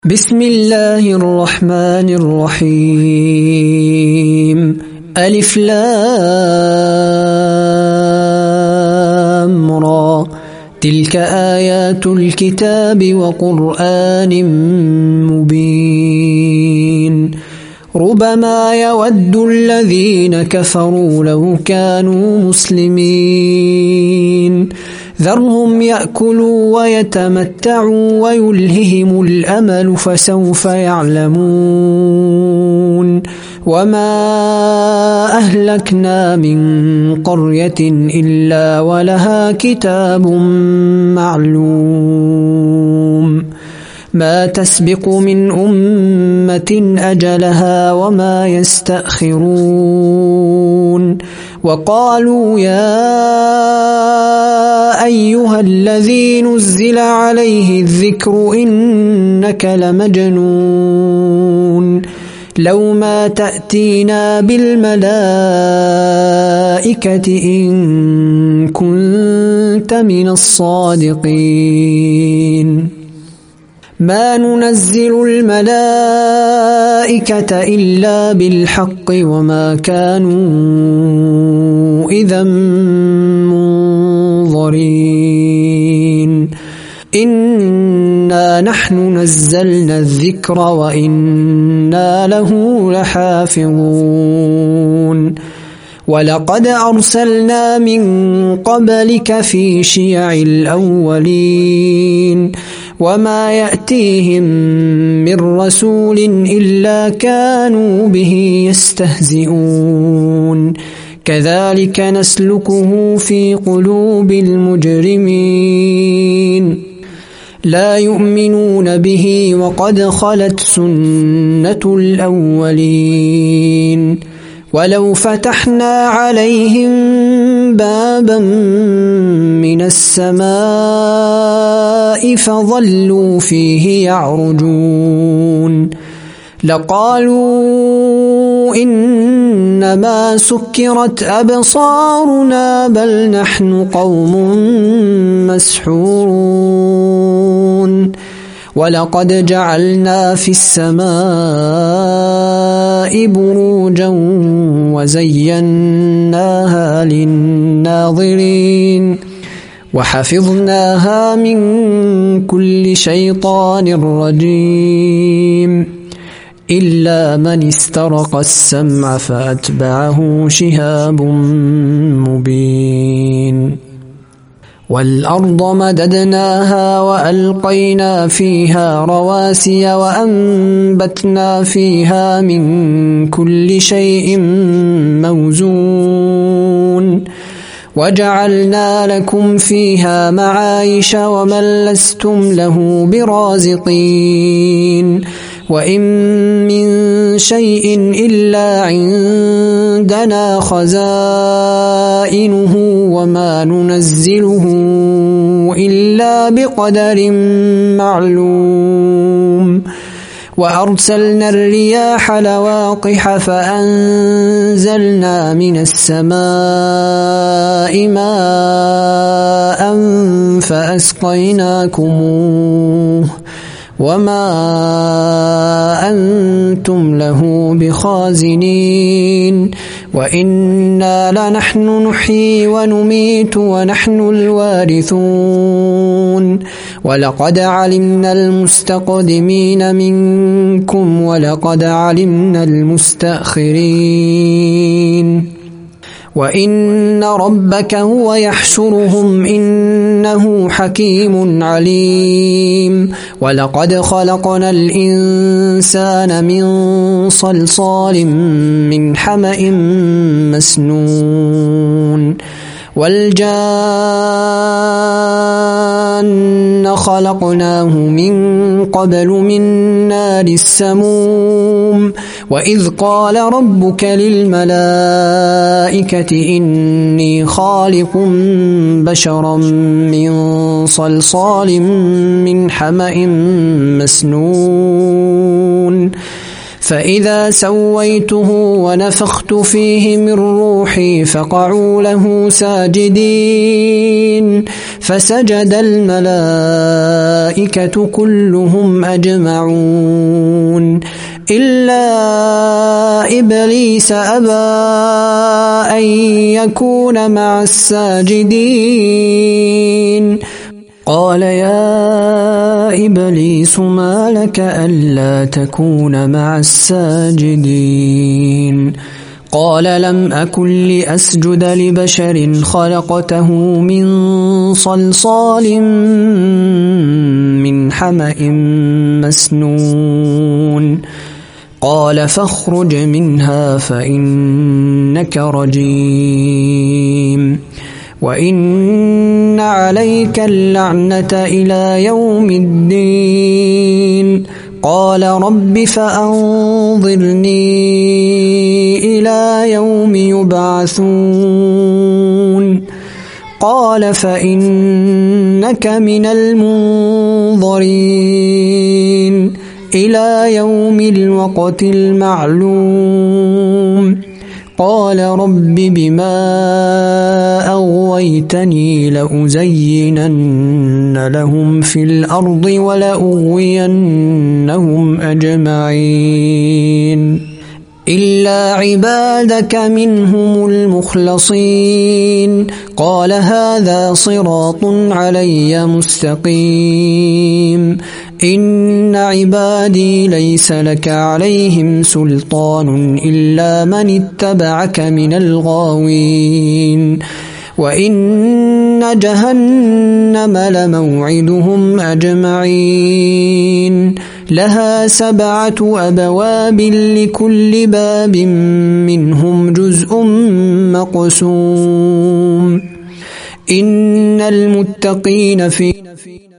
بسم الله الرحمن الرحيم ألف لام را تلك آيات الكتاب وقرآن مبين ربما يود الذين كفروا لو كانوا مسلمين ذرهم يأكلوا ويتمتعوا ويلههم الأمل فسوف يعلمون وما أهلكنا من قرية إلا ولها كتاب معلوم ما تسبق من أمة أجلها وما يستأخرون وقالوا يا أيها الذي نزل عليه الذكر إنك لمجنون لو ما تأتينا بالملائكة إن كنت من الصادقين ما ننزل الملائكة إلا بالحق وما كانوا إذا منظرين إنا نحن نزلنا الذكر وإنا له لحافظون ولقد أرسلنا من قبلك في شيع الأولين وما يأتيهم من رسول إلا كانوا به يستهزئون كذلك نسلكه في قلوب المجرمين لا يؤمنون به وقد خلت سنة الأولين ولو فتحنا عليهم بابا من السماء فظلوا فيه يعرجون لقالوا إنما سكرت أبصارنا بل نحن قوم مسحورون ولقد جعلنا في السماء بروجا وزيناها للناظرين وحفظناها من كل شيطان رجيم إلا من استرق السمع فأتبعه شهاب مبين والأرض مددناها وألقينا فيها رواسي وأنبتنا فيها من كل شيء موزون وجعلنا لكم فيها معايش ومن لستم له برازقين وإن من شيء إلا عندنا خزائنه وما ننزله إلا بقدر معلوم وأرسلنا الرياح لواقح فأنزلنا من السماء ماء فأسقيناكموه وما أنتم له بخازنين وإنا لنحن نحيي ونميت ونحن الوارثون ولقد علمنا المستقدمين منكم ولقد علمنا المستأخرين وإن ربك هو يحشرهم إنه حكيم عليم ولقد خلقنا الإنسان من صلصال من حمأ مسنون والجان خلقناه من قبل من نار السموم وإذ قال ربك للملائكة إني خالق بشرا من صلصال من حمأ مسنون فإذا سويته ونفخت فيه من روحي فقعوا له ساجدين فسجد الملائكة كلهم أجمعون إلا إبليس أبى أن يكون مع الساجدين قال يا إبليس ما لك ألا تكون مع الساجدين قال لم أكن لأسجد لبشر خلقته من صلصال من حمأ مسنون قال فاخرج منها فإنك رجيم وإن عليك اللعنة إلى يوم الدين قال رب فأنظرني إلى يوم يبعثون قال فإنك من المنظرين إلى يوم الوقت المعلوم قال رب بما أغويتني لأزينن لهم في الأرض ولأغوينهم أجمعين إلا عبادك منهم المخلصين قال هذا صراط علي مستقيم إن عبادي ليس لك عليهم سلطان إلا من اتبعك من الغاوين وإن جهنم لموعدهم أجمعين لها 7 أبواب لكل باب منهم جزء مقسوم إن المتقين في